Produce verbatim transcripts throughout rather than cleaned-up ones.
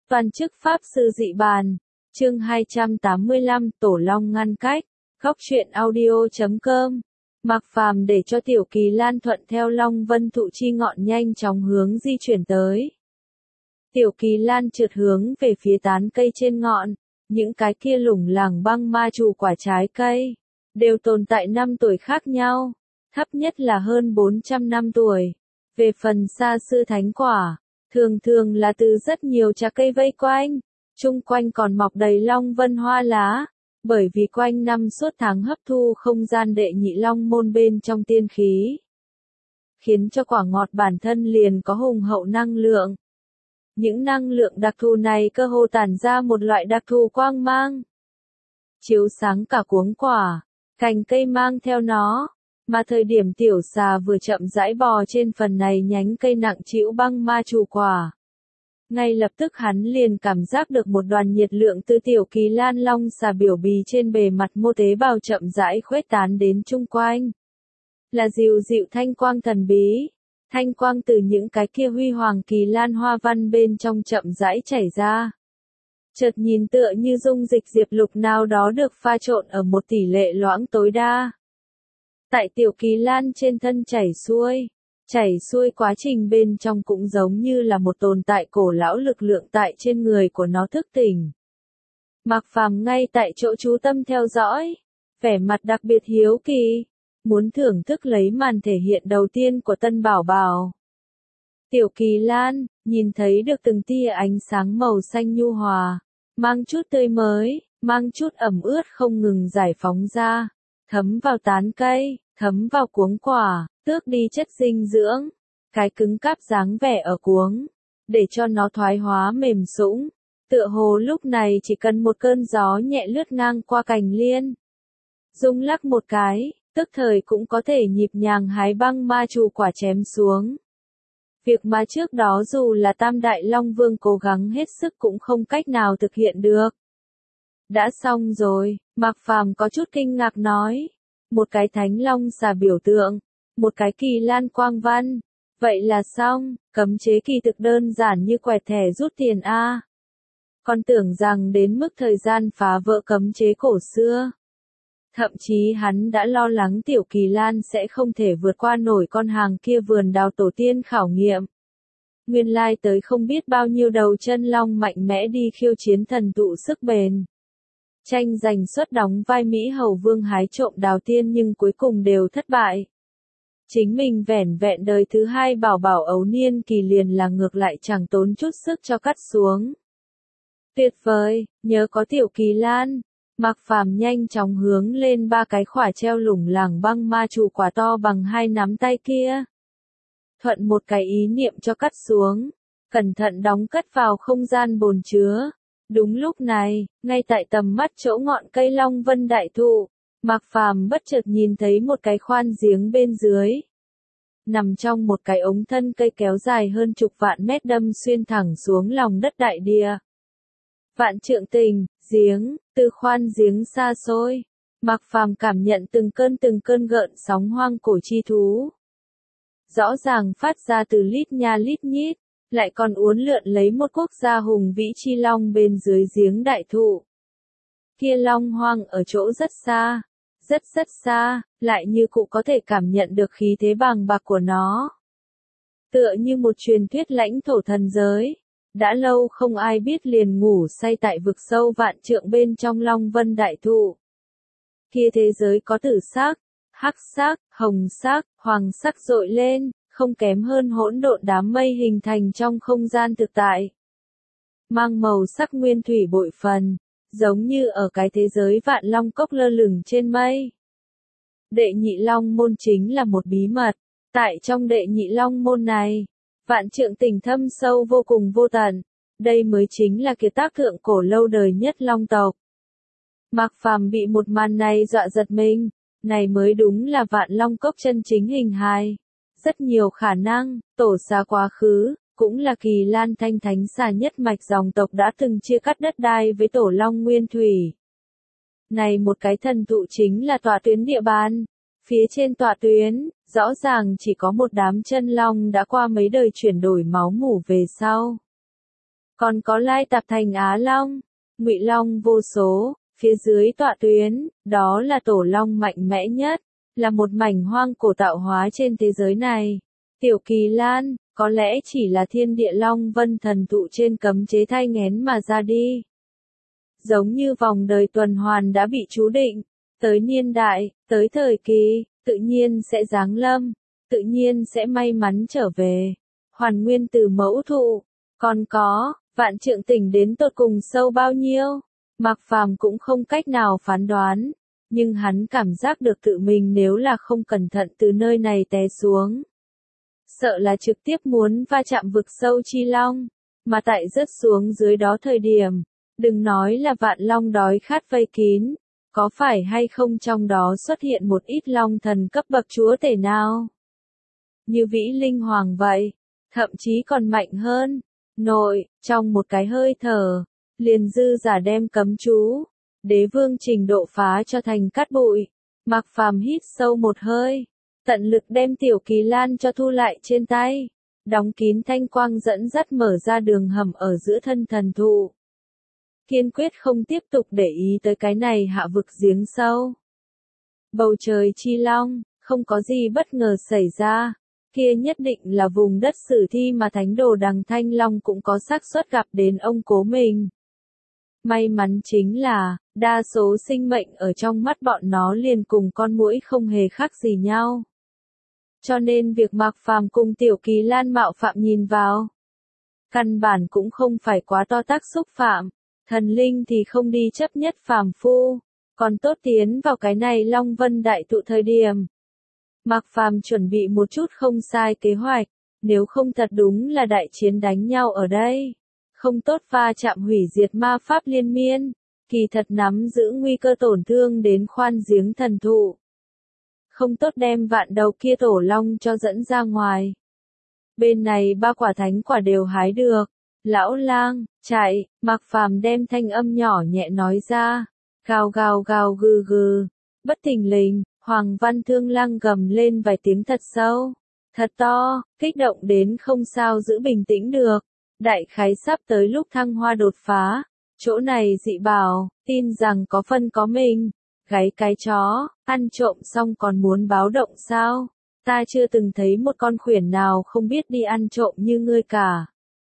Toàn chức Pháp Sư Dị Bàn, chương hai trăm tám mươi lăm, Tổ Long ngăn cách, góc truyện audio chấm com. Mạc Phàm để cho Tiểu Kỳ Lan thuận theo Long Vân thụ chi ngọn nhanh chóng hướng di chuyển tới. Tiểu Kỳ Lan trượt hướng về phía tán cây trên ngọn, những cái kia lủng lẳng băng ma trù quả trái cây, đều tồn tại năm tuổi khác nhau, thấp nhất là hơn bốn trăm năm tuổi. Về phần xa xưa thánh quả, thường thường là từ rất nhiều trà cây vây quanh, chung quanh còn mọc đầy long vân hoa lá, bởi vì quanh năm suốt tháng hấp thu không gian đệ nhị long môn bên trong tiên khí, khiến cho quả ngọt bản thân liền có hùng hậu năng lượng. Những năng lượng đặc thù này cơ hồ tản ra một loại đặc thù quang mang, chiếu sáng cả cuống quả, cành cây mang theo nó. Mà thời điểm tiểu xà vừa chậm rãi bò trên phần này nhánh cây nặng trĩu băng ma trù quả, ngay lập tức hắn liền cảm giác được một đoàn nhiệt lượng từ Tiểu Kỳ Lan long xà biểu bì trên bề mặt mô tế bào chậm rãi khuếch tán đến chung quanh. Là dịu dịu thanh quang thần bí, thanh quang từ những cái kia huy hoàng kỳ lan hoa văn bên trong chậm rãi chảy ra. Chợt nhìn tựa như dung dịch diệp lục nào đó được pha trộn ở một tỷ lệ loãng tối đa. Tại Tiểu Kỳ Lan trên thân chảy xuôi, chảy xuôi quá trình bên trong cũng giống như là một tồn tại cổ lão lực lượng tại trên người của nó thức tỉnh. Mạc Phàm ngay tại chỗ chú tâm theo dõi, vẻ mặt đặc biệt hiếu kỳ, muốn thưởng thức lấy màn thể hiện đầu tiên của tân bảo bảo. Tiểu Kỳ Lan, nhìn thấy được từng tia ánh sáng màu xanh nhu hòa, mang chút tươi mới, mang chút ẩm ướt không ngừng giải phóng ra, thấm vào tán cây, thấm vào cuống quả, tước đi chất dinh dưỡng, cái cứng cáp dáng vẻ ở cuống, để cho nó thoái hóa mềm sũng, tựa hồ lúc này chỉ cần một cơn gió nhẹ lướt ngang qua cành liên, rung lắc một cái, tức thời cũng có thể nhịp nhàng hái băng ma trù quả chém xuống. Việc mà trước đó dù là Tam Đại Long Vương cố gắng hết sức cũng không cách nào thực hiện được. Đã xong rồi, Mạc Phàm có chút kinh ngạc nói. Một cái thánh long xà biểu tượng, một cái kỳ lan quang văn. Vậy là xong, cấm chế kỳ thực đơn giản như quẹt thẻ rút tiền a. Còn tưởng rằng đến mức thời gian phá vỡ cấm chế cổ xưa. Thậm chí hắn đã lo lắng Tiểu Kỳ Lan sẽ không thể vượt qua nổi con hàng kia vườn đào tổ tiên khảo nghiệm. Nguyên lai tới không biết bao nhiêu đầu chân long mạnh mẽ đi khiêu chiến thần tụ sức bền. Tranh giành suất đóng vai Mỹ Hầu Vương hái trộm đào tiên nhưng cuối cùng đều thất bại. Chính mình vẻn vẹn đời thứ hai bảo bảo ấu niên kỳ liền là ngược lại chẳng tốn chút sức cho cắt xuống. Tuyệt vời, nhớ có Tiểu Kỳ Lan. Mạc Phàm nhanh chóng hướng lên ba cái khỏa treo lủng lẳng băng ma trù quả to bằng hai nắm tay kia. Thuận một cái ý niệm cho cắt xuống, cẩn thận đóng cất vào không gian bồn chứa. Đúng lúc này, ngay tại tầm mắt chỗ ngọn cây long vân đại thụ, Mạc Phàm bất chợt nhìn thấy một cái khoan giếng bên dưới. Nằm trong một cái ống thân cây kéo dài hơn chục vạn mét đâm xuyên thẳng xuống lòng đất đại địa. Vạn trượng tình, giếng, từ khoan giếng xa xôi, Mạc Phàm cảm nhận từng cơn từng cơn gợn sóng hoang cổ chi thú. Rõ ràng phát ra từ lít nha lít nhít, lại còn uốn lượn lấy một quốc gia hùng vĩ chi long bên dưới giếng đại thụ. Kia long hoang ở chỗ rất xa, rất rất xa, lại như cụ có thể cảm nhận được khí thế bàng bạc của nó. Tựa như một truyền thuyết lãnh thổ thần giới. Đã lâu không ai biết liền ngủ say tại vực sâu vạn trượng bên trong long vân đại thụ. Kia thế giới có tử sắc, hắc sắc, hồng sắc, hoàng sắc rội lên, không kém hơn hỗn độn đám mây hình thành trong không gian thực tại. Mang màu sắc nguyên thủy bội phần, giống như ở cái thế giới vạn long cốc lơ lửng trên mây. Đệ nhị long môn chính là một bí mật, tại trong đệ nhị long môn này. Vạn trượng tình thâm sâu vô cùng vô tận, đây mới chính là kiệt tác thượng cổ lâu đời nhất long tộc. Mạc Phàm bị một màn này dọa giật mình, này mới đúng là vạn long cốc chân chính hình hài. Rất nhiều khả năng, tổ xà quá khứ, cũng là Kỳ Lan thanh thánh xà nhất mạch dòng tộc đã từng chia cắt đất đai với tổ long nguyên thủy. Này một cái thần thụ chính là tọa tuyến địa bàn. Phía trên tọa tuyến, rõ ràng chỉ có một đám chân long đã qua mấy đời chuyển đổi máu mủ về sau. còn có lai tạp thành Á Long, Ngụy Long vô số, phía dưới tọa tuyến, đó là tổ long mạnh mẽ nhất, là một mảnh hoang cổ tạo hóa trên thế giới này. Tiểu Kỳ Lan, có lẽ chỉ là thiên địa long vân thần thụ trên cấm chế thai nghén mà ra đi. Giống như vòng đời tuần hoàn đã bị chú định, tới niên đại, tới thời kỳ, tự nhiên sẽ giáng lâm, tự nhiên sẽ may mắn trở về. Hoàn nguyên từ mẫu thụ, còn có, vạn trượng tỉnh đến tột cùng sâu bao nhiêu, Mạc Phàm cũng không cách nào phán đoán, nhưng hắn cảm giác được tự mình nếu là không cẩn thận từ nơi này té xuống. Sợ là trực tiếp muốn va chạm vực sâu chi long, mà tại rớt xuống dưới đó thời điểm, đừng nói là vạn long đói khát vây kín, có phải hay không trong đó xuất hiện một ít long thần cấp bậc chúa tể nào? Như Vĩ Linh Hoàng vậy, thậm chí còn mạnh hơn. Nội, trong một cái hơi thở, liền dư giả đem cấm chú, đế vương trình độ phá cho thành cát bụi. Mạc Phàm hít sâu một hơi, tận lực đem Tiểu Kỳ Lan cho thu lại trên tay, đóng kín thanh quang dẫn dắt mở ra đường hầm ở giữa thân thần thụ. Kiên quyết không tiếp tục để ý tới cái này hạ vực giếng sâu. Bầu trời chi long, không có gì bất ngờ xảy ra, kia nhất định là vùng đất sử thi mà thánh đồ Đằng Thanh Long cũng có xác suất gặp đến ông cố mình. May mắn chính là, đa số sinh mệnh ở trong mắt bọn nó liền cùng con muỗi không hề khác gì nhau. Cho nên việc Mạc Phàm cùng Tiểu Kỳ Lan mạo phạm nhìn vào, căn bản cũng không phải quá to tác xúc phạm, thần linh thì không đi chấp nhất phàm phu, còn tốt tiến vào cái này Long Vân đại tụ thời điểm. Mạc Phàm chuẩn bị một chút không sai kế hoạch, nếu không thật đúng là đại chiến đánh nhau ở đây. Không tốt va chạm hủy diệt ma pháp liên miên, kỳ thật nắm giữ nguy cơ tổn thương đến khoan giếng thần thụ. Không tốt đem vạn đầu kia tổ long cho dẫn ra ngoài. Bên này ba quả thánh quả đều hái được. Lão lang, chạy, Mạc Phàm đem thanh âm nhỏ nhẹ nói ra. Gào gào gào gừ gừ. Bất thình lình, Hoàng Văn Thương Lang gầm lên vài tiếng thật sâu, thật to, kích động đến không sao giữ bình tĩnh được. Đại khái sắp tới lúc thăng hoa đột phá, chỗ này dị bảo, tin rằng có phân có mình. Gáy cái chó, ăn trộm xong còn muốn báo động sao? Ta chưa từng thấy một con khuyển nào không biết đi ăn trộm như ngươi cả.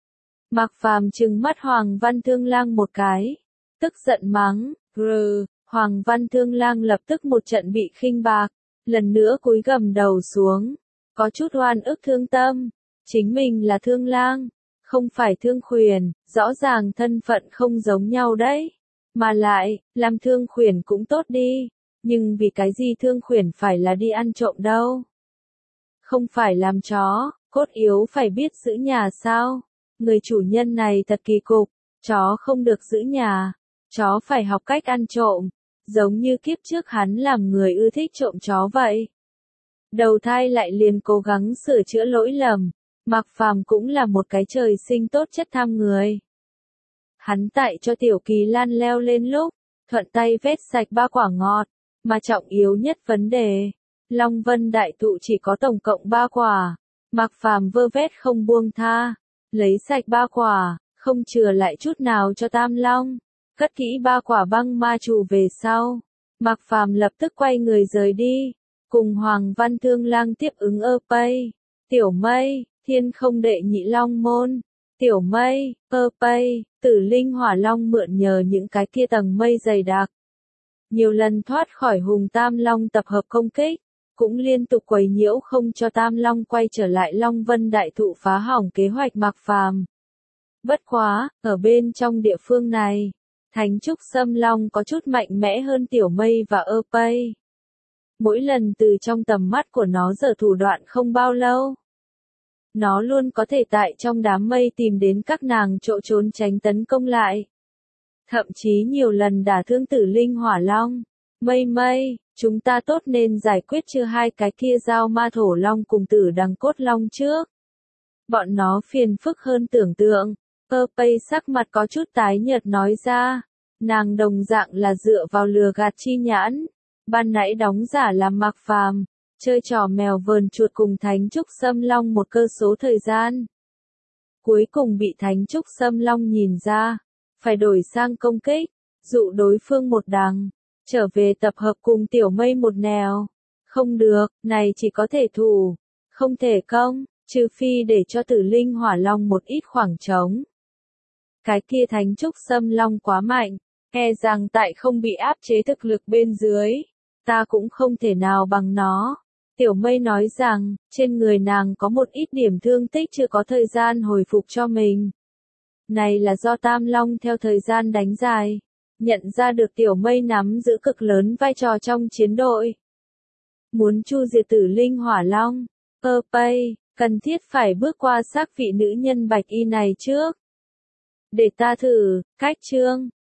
Mạc Phàm trừng mắt Hoàng Văn Thương Lang một cái, tức giận mắng, grừ. Hoàng Văn Thương Lang lập tức một trận bị khinh bạc, lần nữa cúi gầm đầu xuống, có chút oan ức thương tâm, chính mình là Thương Lang, không phải Thương Khuyển, rõ ràng thân phận không giống nhau đấy, mà lại, làm Thương Khuyển cũng tốt đi, nhưng vì cái gì Thương Khuyển phải là đi ăn trộm đâu? Không phải làm chó, cốt yếu phải biết giữ nhà sao? Người chủ nhân này thật kỳ cục, chó không được giữ nhà, chó phải học cách ăn trộm. Giống như kiếp trước hắn làm người ưa thích trộm chó vậy. Đầu thai lại liền cố gắng sửa chữa lỗi lầm, Mạc Phàm cũng là một cái trời sinh tốt chất tham người. Hắn tại cho Tiểu Kỳ Lan leo lên lúc, thuận tay vét sạch ba quả ngọt, mà trọng yếu nhất vấn đề, Long Vân đại thụ chỉ có tổng cộng ba quả, Mạc Phàm vơ vét không buông tha, lấy sạch ba quả, không chừa lại chút nào cho Tam Long. Cất kỹ ba quả băng ma trụ về sau, Mạc Phàm lập tức quay người rời đi, cùng Hoàng Văn Thương Lang tiếp ứng ơ pây, Tiểu Mây, Thiên Không đệ nhị long môn, Tiểu Mây, ơ pây, Tử Linh Hỏa Long mượn nhờ những cái kia tầng mây dày đặc. Nhiều lần thoát khỏi Hùng Tam Long tập hợp công kích, cũng liên tục quấy nhiễu không cho Tam Long quay trở lại Long Vân đại thụ phá hỏng kế hoạch Mạc Phàm. Bất quá, ở bên trong địa phương này, Thánh Trúc Sâm Long có chút mạnh mẽ hơn Tiểu Mây và ơ pây. Mỗi lần từ trong tầm mắt của nó giở thủ đoạn không bao lâu, nó luôn có thể tại trong đám mây tìm đến các nàng chỗ trốn tránh tấn công lại. Thậm chí nhiều lần đả thương Tử Linh Hỏa Long. Mây Mây, chúng ta tốt nên giải quyết chưa hai cái kia giao ma thổ long cùng Tử Đằng Cốt Long trước. Bọn nó phiền phức hơn tưởng tượng. Ơ pây sắc mặt có chút tái nhợt nói ra, nàng đồng dạng là dựa vào lừa gạt chi nhãn, ban nãy đóng giả làm Mạc Phàm, chơi trò mèo vờn chuột cùng Thánh Trúc Sâm Long một cơ số thời gian. cuối cùng bị Thánh Trúc Xâm Long nhìn ra, phải đổi sang công kích, dụ đối phương một đằng, trở về tập hợp cùng Tiểu Mây một nẻo. Không được, này chỉ có thể thủ, không thể công, trừ phi để cho Tử Linh Hỏa Long một ít khoảng trống. Cái kia Thánh Trúc Xâm Long quá mạnh, e rằng tại không bị áp chế thực lực bên dưới, ta cũng không thể nào bằng nó. Tiểu Mây nói rằng, trên người nàng có một ít điểm thương tích chưa có thời gian hồi phục cho mình. Này là do Tam Long theo thời gian đánh dài, nhận ra được Tiểu Mây nắm giữ cực lớn vai trò trong chiến đội. Muốn chu diệt Tử Linh Hỏa Long, ơ pây, cần thiết phải bước qua xác vị nữ nhân bạch y này trước. Để ta thử, cách chương.